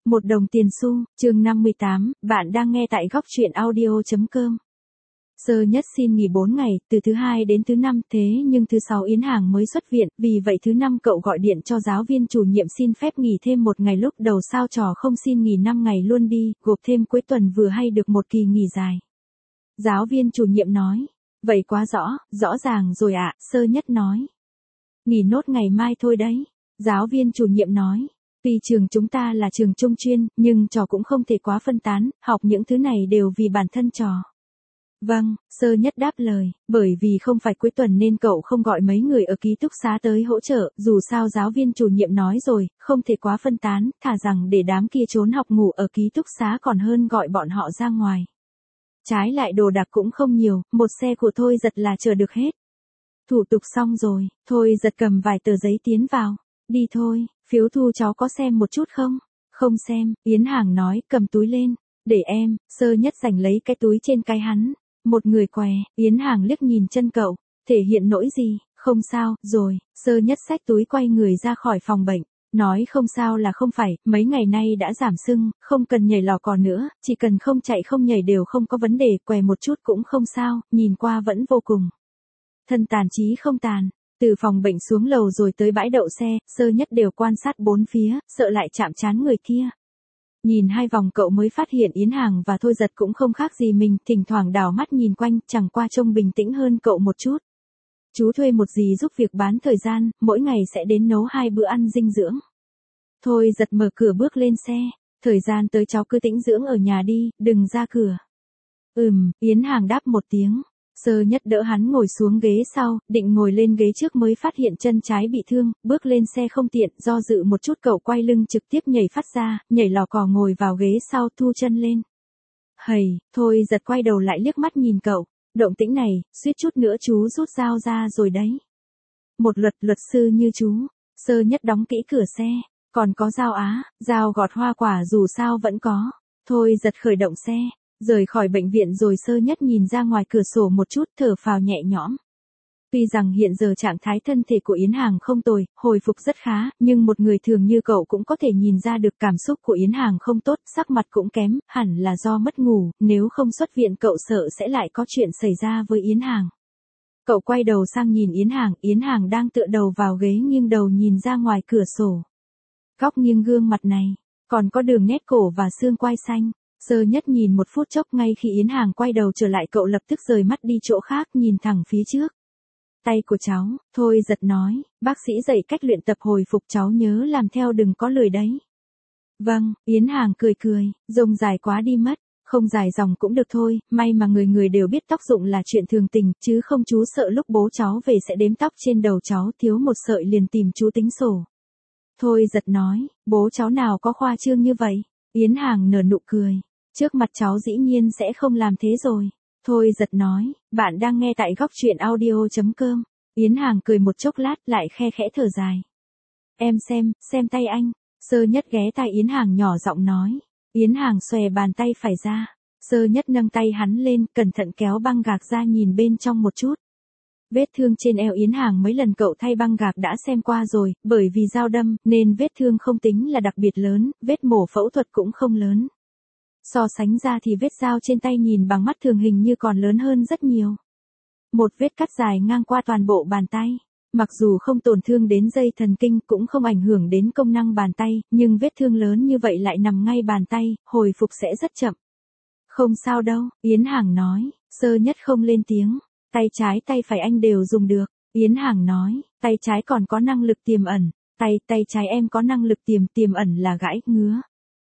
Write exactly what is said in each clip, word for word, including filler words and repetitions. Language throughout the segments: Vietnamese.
Một đồng tiền xu, chương năm mươi tám, bạn đang nghe tại góc truyện audio chấm com. Sơ Nhất xin nghỉ bốn ngày, từ thứ hai đến thứ năm, thế nhưng thứ sáu Yến Hàng mới xuất viện, vì vậy thứ năm cậu gọi điện cho giáo viên chủ nhiệm xin phép nghỉ thêm một ngày, lúc đầu sao trò không xin nghỉ năm ngày luôn đi, gộp thêm cuối tuần vừa hay được một kỳ nghỉ dài. Giáo viên chủ nhiệm nói, vậy quá rõ, rõ ràng rồi ạ, Sơ Nhất nói. Nghỉ nốt ngày mai thôi đấy. Giáo viên chủ nhiệm nói. Tuy trường chúng ta là trường trung chuyên, nhưng trò cũng không thể quá phân tán, học những thứ này đều vì bản thân trò. Vâng, Sơ Nhất đáp lời, bởi vì không phải cuối tuần nên cậu không gọi mấy người ở ký túc xá tới hỗ trợ, dù sao giáo viên chủ nhiệm nói rồi, không thể quá phân tán, thà rằng để đám kia trốn học ngủ ở ký túc xá còn hơn gọi bọn họ ra ngoài. Trái lại đồ đạc cũng không nhiều, một xe của Thôi Giật là chờ được hết. Thủ tục xong rồi, Thôi Giật cầm vài tờ giấy tiến vào. Đi thôi, phiếu thu cháu có xem một chút không? Không xem, Yến Hàng nói, cầm túi lên. Để em, Sơ Nhất giành lấy cái túi trên cái hắn. Một người què, Yến Hàng liếc nhìn chân cậu, thể hiện nỗi gì, không sao, rồi, Sơ Nhất xách túi quay người ra khỏi phòng bệnh. Nói không sao là không phải, mấy ngày nay đã giảm sưng, không cần nhảy lò cò nữa, chỉ cần không chạy không nhảy đều không có vấn đề, què một chút cũng không sao, nhìn qua vẫn vô cùng. Thân tàn chí không tàn. Từ phòng bệnh xuống lầu rồi tới bãi đậu xe, Sơ Nhất đều quan sát bốn phía, sợ lại chạm trán người kia. Nhìn hai vòng cậu mới phát hiện Yến Hàng và Thôi Giật cũng không khác gì mình, thỉnh thoảng đảo mắt nhìn quanh, chẳng qua trông bình tĩnh hơn cậu một chút. Chú thuê một dì giúp việc bán thời gian, mỗi ngày sẽ đến nấu hai bữa ăn dinh dưỡng. Thôi Giật mở cửa bước lên xe, thời gian tới cháu cứ tĩnh dưỡng ở nhà đi, đừng ra cửa. Ừm, Yến Hàng đáp một tiếng. Sơ Nhất đỡ hắn ngồi xuống ghế sau, định ngồi lên ghế trước mới phát hiện chân trái bị thương, bước lên xe không tiện, do dự một chút cậu quay lưng trực tiếp nhảy phát ra, nhảy lò cò ngồi vào ghế sau thu chân lên. Hầy, Thôi Giật quay đầu lại liếc mắt nhìn cậu, động tĩnh này, suýt chút nữa chú rút dao ra rồi đấy. Một luật luật sư như chú, Sơ Nhất đóng kỹ cửa xe, còn có dao á, dao gọt hoa quả dù sao vẫn có. Thôi Giật khởi động xe. Rời khỏi bệnh viện rồi Sơ Nhất nhìn ra ngoài cửa sổ một chút, thở phào nhẹ nhõm. Tuy rằng hiện giờ trạng thái thân thể của Yến Hàng không tồi, hồi phục rất khá, nhưng một người thường như cậu cũng có thể nhìn ra được cảm xúc của Yến Hàng không tốt, sắc mặt cũng kém, hẳn là do mất ngủ, nếu không xuất viện cậu sợ sẽ lại có chuyện xảy ra với Yến Hàng. Cậu quay đầu sang nhìn Yến Hàng, Yến Hàng đang tựa đầu vào ghế nghiêng đầu nhìn ra ngoài cửa sổ. Góc nghiêng gương mặt này, còn có đường nét cổ và xương quai xanh. Sơ Nhất nhìn một phút chốc, ngay khi Yến Hàng quay đầu trở lại cậu lập tức rời mắt đi chỗ khác, nhìn thẳng phía trước. Tay của cháu, Thôi Giật nói, bác sĩ dạy cách luyện tập hồi phục cháu nhớ làm theo đừng có lười đấy. Vâng, Yến Hàng cười cười, rông dài quá đi mất, không dài dòng cũng được thôi, may mà người người đều biết tóc rụng là chuyện thường tình, chứ không chú sợ lúc bố cháu về sẽ đếm tóc trên đầu cháu thiếu một sợi liền tìm chú tính sổ. Thôi Giật nói, bố cháu nào có khoa trương như vậy, Yến Hàng nở nụ cười. Trước mặt cháu dĩ nhiên sẽ không làm thế rồi. Thôi Giật nói, bạn đang nghe tại góc truyện audio chấm com. Yến Hàng cười một chốc lát lại khe khẽ thở dài. Em xem, xem tay anh. Sơ Nhất ghé tai Yến Hàng nhỏ giọng nói. Yến Hàng xòe bàn tay phải ra. Sơ Nhất nâng tay hắn lên, cẩn thận kéo băng gạc ra nhìn bên trong một chút. Vết thương trên eo Yến Hàng mấy lần cậu thay băng gạc đã xem qua rồi, bởi vì dao đâm, nên vết thương không tính là đặc biệt lớn, vết mổ phẫu thuật cũng không lớn. So sánh ra thì vết dao trên tay nhìn bằng mắt thường hình như còn lớn hơn rất nhiều. Một vết cắt dài ngang qua toàn bộ bàn tay. Mặc dù không tổn thương đến dây thần kinh cũng không ảnh hưởng đến công năng bàn tay, nhưng vết thương lớn như vậy lại nằm ngay bàn tay, hồi phục sẽ rất chậm. Không sao đâu, Yến Hàng nói, Sơ Nhất không lên tiếng. Tay trái tay phải anh đều dùng được, Yến Hàng nói, tay trái còn có năng lực tiềm ẩn, tay, tay trái em có năng lực tiềm, tiềm ẩn là gãi, ngứa.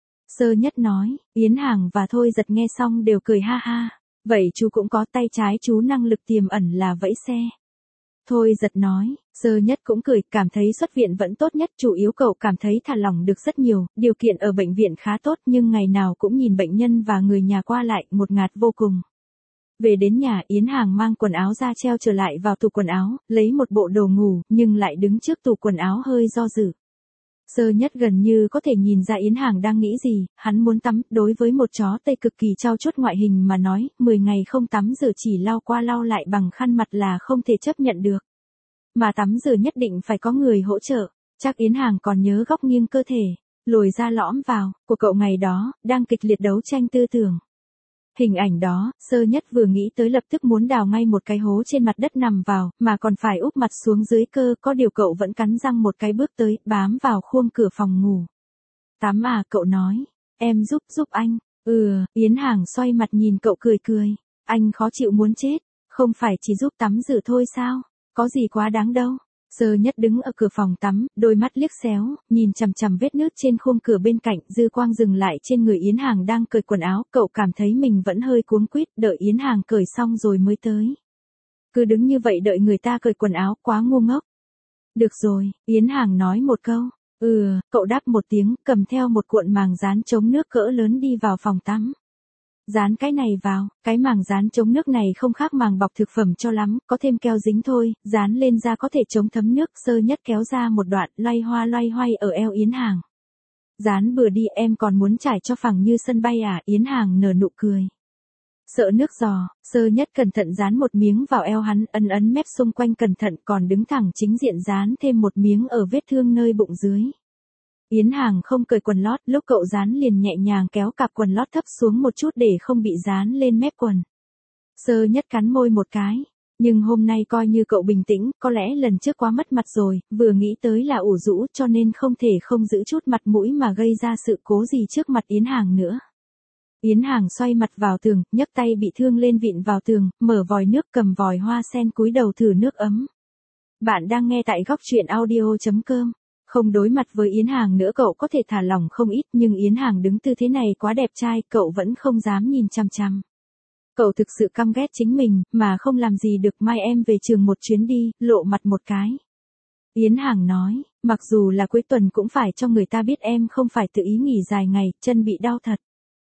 Sơ Nhất nói, Yến Hàng và Thôi Giật nghe xong đều cười ha ha, vậy chú cũng có, tay trái chú năng lực tiềm ẩn là vẫy xe. Thôi Giật nói, Sơ Nhất cũng cười, cảm thấy xuất viện vẫn tốt nhất, chủ yếu cậu cảm thấy thả lỏng được rất nhiều, điều kiện ở bệnh viện khá tốt nhưng ngày nào cũng nhìn bệnh nhân và người nhà qua lại, ngột ngạt vô cùng. Về đến nhà Yến Hàng mang quần áo ra treo trở lại vào tủ quần áo, lấy một bộ đồ ngủ, nhưng lại đứng trước tủ quần áo hơi do dự. Sơ Nhất gần như có thể nhìn ra Yến Hàng đang nghĩ gì, hắn muốn tắm, đối với một chó Tây cực kỳ trau chuốt ngoại hình mà nói, mười ngày không tắm rửa chỉ lau qua lau lại bằng khăn mặt là không thể chấp nhận được. Mà tắm rửa nhất định phải có người hỗ trợ, chắc Yến Hàng còn nhớ góc nghiêng cơ thể. lồi ra lõm vào, của cậu ngày đó, đang kịch liệt đấu tranh tư tưởng. Hình ảnh đó, Sơ Nhất vừa nghĩ tới lập tức muốn đào ngay một cái hố trên mặt đất nằm vào, mà còn phải úp mặt xuống dưới cơ, có điều cậu vẫn cắn răng một cái bước tới, bám vào khuôn cửa phòng ngủ. Tắm à, cậu nói, em giúp giúp anh. Ừ, Yến Hàng xoay mặt nhìn cậu cười cười, anh khó chịu muốn chết, không phải chỉ giúp tắm rửa thôi sao, có gì quá đáng đâu. Sơ Nhất đứng ở cửa phòng tắm, đôi mắt liếc xéo, nhìn chằm chằm vết nứt trên khung cửa bên cạnh, dư quang dừng lại trên người Yến Hàng đang cởi quần áo, cậu cảm thấy mình vẫn hơi cuống quýt, đợi Yến Hàng cởi xong rồi mới tới. Cứ đứng như vậy đợi người ta cởi quần áo, quá ngu ngốc. Được rồi, Yến Hàng nói một câu. Ừ, cậu đáp một tiếng, cầm theo một cuộn màng dán chống nước cỡ lớn đi vào phòng tắm. Dán cái này vào, cái màng dán chống nước này không khác màng bọc thực phẩm cho lắm, có thêm keo dính thôi, dán lên da có thể chống thấm nước. Sơ Nhất kéo ra một đoạn, loay hoa loay hoay ở eo Yến Hàng. Dán bừa đi, em còn muốn trải cho phẳng như sân bay à? Yến Hàng nở nụ cười. Sợ nước giò, Sơ Nhất cẩn thận dán một miếng vào eo hắn, ấn ấn mép xung quanh cẩn thận, còn đứng thẳng chính diện dán thêm một miếng ở vết thương nơi bụng dưới. Yến Hàng không cởi quần lót, lúc cậu dán liền nhẹ nhàng kéo cặp quần lót thấp xuống một chút để không bị dán lên mép quần. Sơ Nhất cắn môi một cái, nhưng hôm nay coi như cậu bình tĩnh, có lẽ lần trước quá mất mặt rồi, vừa nghĩ tới là ủ rũ cho nên không thể không giữ chút mặt mũi mà gây ra sự cố gì trước mặt Yến Hàng nữa. Yến Hàng xoay mặt vào tường, nhấc tay bị thương lên vịn vào tường, mở vòi nước cầm vòi hoa sen cúi đầu thử nước ấm. Bạn đang nghe tại góc truyện audio chấm com. Không đối mặt với Yến Hàng nữa cậu có thể thả lỏng không ít, nhưng Yến Hàng đứng tư thế này quá đẹp trai, cậu vẫn không dám nhìn chằm chằm. Cậu thực sự căm ghét chính mình, mà không làm gì được. Mai em về trường một chuyến đi, lộ mặt một cái. Yến Hàng nói, mặc dù là cuối tuần cũng phải cho người ta biết em không phải tự ý nghỉ dài ngày, chân bị đau thật.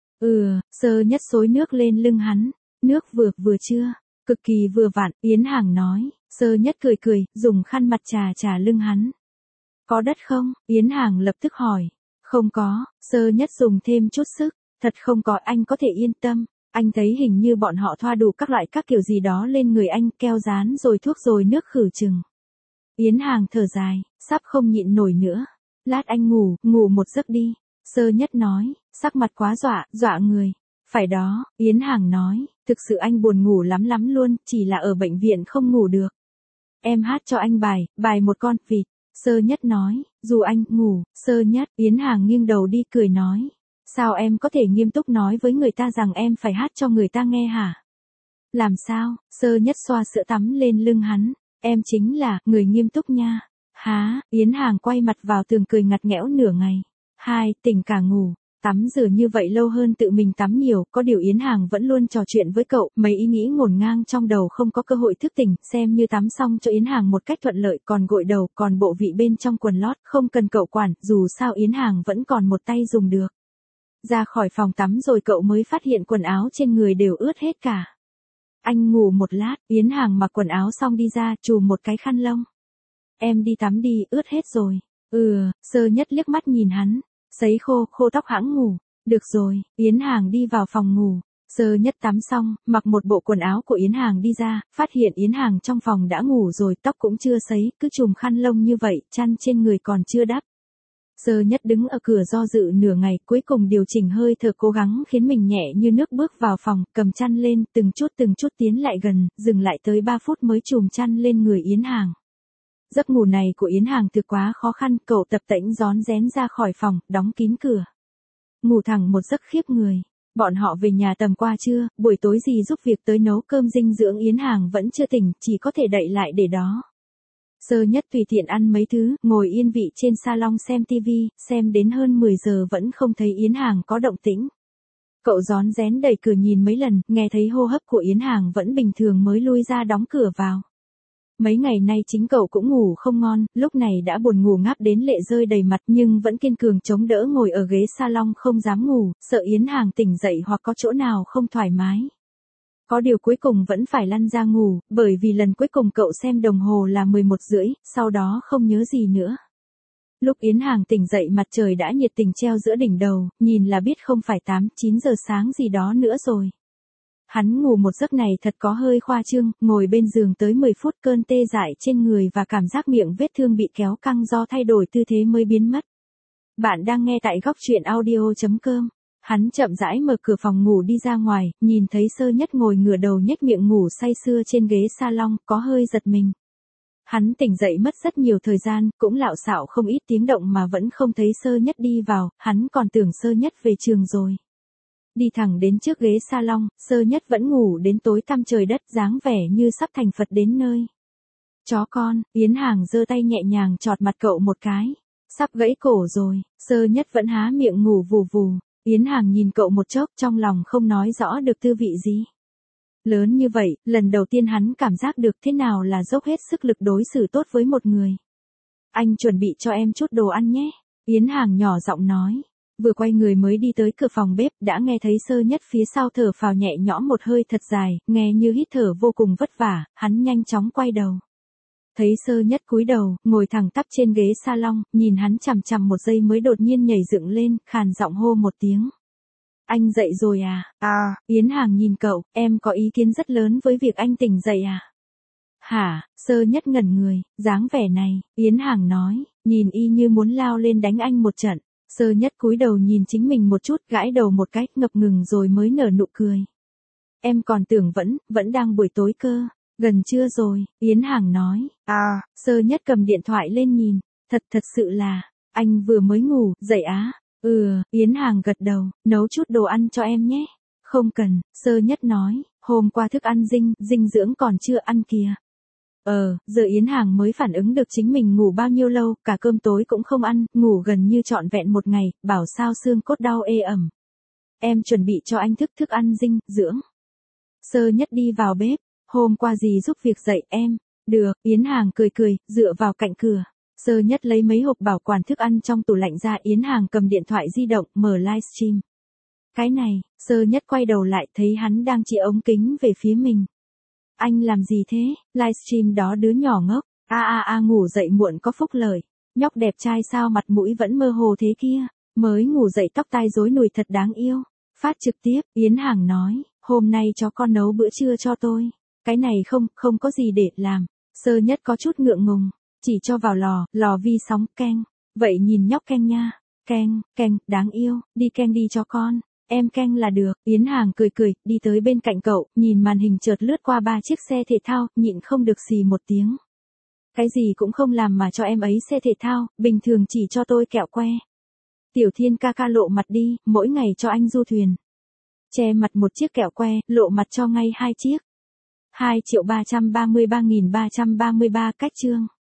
Ừ, Sơ Nhất xối nước lên lưng hắn, nước vừa vừa chưa, cực kỳ vừa vặn, Yến Hàng nói. Sơ Nhất cười cười, dùng khăn mặt trà trà lưng hắn. Có đất không? Yến Hàng lập tức hỏi. Không có, Sơ Nhất dùng thêm chút sức. Thật không có, anh có thể yên tâm. Anh thấy hình như bọn họ thoa đủ các loại các kiểu gì đó lên người anh, keo dán rồi thuốc rồi nước khử trùng. Yến Hàng thở dài, sắp không nhịn nổi nữa. Lát anh ngủ, ngủ một giấc đi. Sơ Nhất nói, sắc mặt quá dọa, dọa người. Phải đó, Yến Hàng nói, thực sự anh buồn ngủ lắm lắm luôn, chỉ là ở bệnh viện không ngủ được. Em hát cho anh bài, bài một con vịt. Sơ Nhất nói, dù anh ngủ. Sơ Nhất, Yến Hàng nghiêng đầu đi cười nói. Sao em có thể nghiêm túc nói với người ta rằng em phải hát cho người ta nghe hả? Làm sao? Sơ Nhất xoa sữa tắm lên lưng hắn. Em chính là, người nghiêm túc nha. Há, Yến Hàng quay mặt vào tường cười ngặt nghẽo nửa ngày. Hai, tỉnh cả ngủ. Tắm rửa như vậy lâu hơn tự mình tắm nhiều, có điều Yến Hàng vẫn luôn trò chuyện với cậu, mấy ý nghĩ ngổn ngang trong đầu không có cơ hội thức tỉnh, xem như tắm xong cho Yến Hàng một cách thuận lợi, còn gội đầu, còn bộ vị bên trong quần lót, không cần cậu quản, dù sao Yến Hàng vẫn còn một tay dùng được. Ra khỏi phòng tắm rồi cậu mới phát hiện quần áo trên người đều ướt hết cả. Anh ngủ một lát, Yến Hàng mặc quần áo xong đi ra, chùm một cái khăn lông. Em đi tắm đi, ướt hết rồi. Ừ, Sơ Nhất liếc mắt nhìn hắn. Sấy khô, khô tóc hãng ngủ. Được rồi, Yến Hàng đi vào phòng ngủ. Sơ Nhất tắm xong, mặc một bộ quần áo của Yến Hàng đi ra, phát hiện Yến Hàng trong phòng đã ngủ rồi, tóc cũng chưa sấy, cứ chùm khăn lông như vậy, chăn trên người còn chưa đắp. Sơ Nhất đứng ở cửa do dự nửa ngày, cuối cùng điều chỉnh hơi thở cố gắng khiến mình nhẹ như nước bước vào phòng, cầm chăn lên, từng chút từng chút tiến lại gần, dừng lại tới ba phút mới chùm chăn lên người Yến Hàng. Giấc ngủ này của Yến Hàng thực quá khó khăn, cậu tập tễnh rón rén ra khỏi phòng, đóng kín cửa. Ngủ thẳng một giấc khiếp người. Bọn họ về nhà tầm qua trưa, buổi tối gì giúp việc tới nấu cơm dinh dưỡng Yến Hàng vẫn chưa tỉnh, chỉ có thể đậy lại để đó. Sơ Nhất tùy tiện ăn mấy thứ, ngồi yên vị trên salon xem tivi, xem đến hơn mười giờ vẫn không thấy Yến Hàng có động tĩnh. Cậu rón rén đẩy cửa nhìn mấy lần, nghe thấy hô hấp của Yến Hàng vẫn bình thường mới lui ra đóng cửa vào. Mấy ngày nay chính cậu cũng ngủ không ngon, lúc này đã buồn ngủ ngáp đến lệ rơi đầy mặt nhưng vẫn kiên cường chống đỡ ngồi ở ghế salon không dám ngủ, sợ Yến Hàng tỉnh dậy hoặc có chỗ nào không thoải mái. Có điều cuối cùng vẫn phải lăn ra ngủ, bởi vì lần cuối cùng cậu xem đồng hồ là mười một rưỡi, sau đó không nhớ gì nữa. Lúc Yến Hàng tỉnh dậy mặt trời đã nhiệt tình treo giữa đỉnh đầu, nhìn là biết không phải tám, chín giờ sáng gì đó nữa rồi. Hắn ngủ một giấc này thật có hơi khoa trương, ngồi bên giường tới mười phút cơn tê dại trên người và cảm giác miệng vết thương bị kéo căng do thay đổi tư thế mới biến mất. Bạn đang nghe tại góc truyện audio.com. Hắn chậm rãi mở cửa phòng ngủ đi ra ngoài, nhìn thấy Sơ Nhất ngồi ngửa đầu nhếch miệng ngủ say sưa trên ghế salon, có hơi giật mình. Hắn tỉnh dậy mất rất nhiều thời gian, cũng lạo xạo không ít tiếng động mà vẫn không thấy Sơ Nhất đi vào, hắn còn tưởng Sơ Nhất về trường rồi. Đi thẳng đến trước ghế salon, Sơ Nhất vẫn ngủ đến tối tăm trời đất, dáng vẻ như sắp thành Phật đến nơi. Chó con, Yến Hàng giơ tay nhẹ nhàng chọt mặt cậu một cái. Sắp gãy cổ rồi, Sơ Nhất vẫn há miệng ngủ vù vù. Yến Hàng nhìn cậu một chốc, trong lòng không nói rõ được tư vị gì. Lớn như vậy, lần đầu tiên hắn cảm giác được thế nào là dốc hết sức lực đối xử tốt với một người. Anh chuẩn bị cho em chút đồ ăn nhé. Yến Hàng nhỏ giọng nói. Vừa quay người mới đi tới cửa phòng bếp, đã nghe thấy Sơ Nhất phía sau thở phào nhẹ nhõm một hơi thật dài, nghe như hít thở vô cùng vất vả, hắn nhanh chóng quay đầu. Thấy Sơ Nhất cúi đầu, ngồi thẳng tắp trên ghế salon, nhìn hắn chằm chằm một giây mới đột nhiên nhảy dựng lên, khàn giọng hô một tiếng. Anh dậy rồi à? À, Yến Hàng nhìn cậu, em có ý kiến rất lớn với việc anh tỉnh dậy à? Hả? Sơ Nhất ngẩn người, dáng vẻ này, Yến Hàng nói, nhìn y như muốn lao lên đánh anh một trận. Sơ Nhất cúi đầu nhìn chính mình một chút, gãi đầu một cái, ngập ngừng rồi mới nở nụ cười. Em còn tưởng vẫn, vẫn đang buổi tối cơ. Gần trưa rồi, Yến Hàng nói. À, Sơ Nhất cầm điện thoại lên nhìn. Thật thật sự là, anh vừa mới ngủ, dậy á. Ừ, Yến Hàng gật đầu, nấu chút đồ ăn cho em nhé. Không cần, Sơ Nhất nói, hôm qua thức ăn dinh, dinh dưỡng còn chưa ăn kìa. Ờ, giờ Yến Hàng mới phản ứng được chính mình ngủ bao nhiêu lâu, cả cơm tối cũng không ăn, ngủ gần như trọn vẹn một ngày, bảo sao xương cốt đau ê ẩm. Em chuẩn bị cho anh thức thức ăn dinh, dưỡng. Sơ Nhất đi vào bếp. Hôm qua dì giúp việc dậy em. Được, Yến Hàng cười cười, dựa vào cạnh cửa. Sơ Nhất lấy mấy hộp bảo quản thức ăn trong tủ lạnh ra, Yến Hàng cầm điện thoại di động, mở livestream. Cái này, Sơ Nhất quay đầu lại thấy hắn đang chỉ ống kính về phía mình. Anh làm gì thế? Livestream đó đứa nhỏ ngốc. A a a ngủ dậy muộn có phúc lợi. Nhóc đẹp trai sao mặt mũi vẫn mơ hồ thế kia. Mới ngủ dậy tóc tai rối nùi thật đáng yêu. Phát trực tiếp, Yến Hàng nói, hôm nay cho con nấu bữa trưa cho tôi. Cái này không, không có gì để làm. Sơ Nhất có chút ngượng ngùng. Chỉ cho vào lò, lò vi sóng, keng. Vậy nhìn nhóc keng nha. Keng, keng, đáng yêu, đi keng đi cho con. Em keng là được. Yến Hàng cười cười, đi tới bên cạnh cậu, nhìn màn hình chợt lướt qua ba chiếc xe thể thao, nhịn không được xì một tiếng. Cái gì cũng không làm mà cho em ấy xe thể thao, bình thường chỉ cho tôi kẹo que. Tiểu Thiên ca ca lộ mặt đi, mỗi ngày cho anh du thuyền. Che mặt một chiếc kẹo que, lộ mặt cho ngay hai chiếc. hai triệu ba trăm ba mươi ba nghìn ba trăm ba mươi ba cách chương.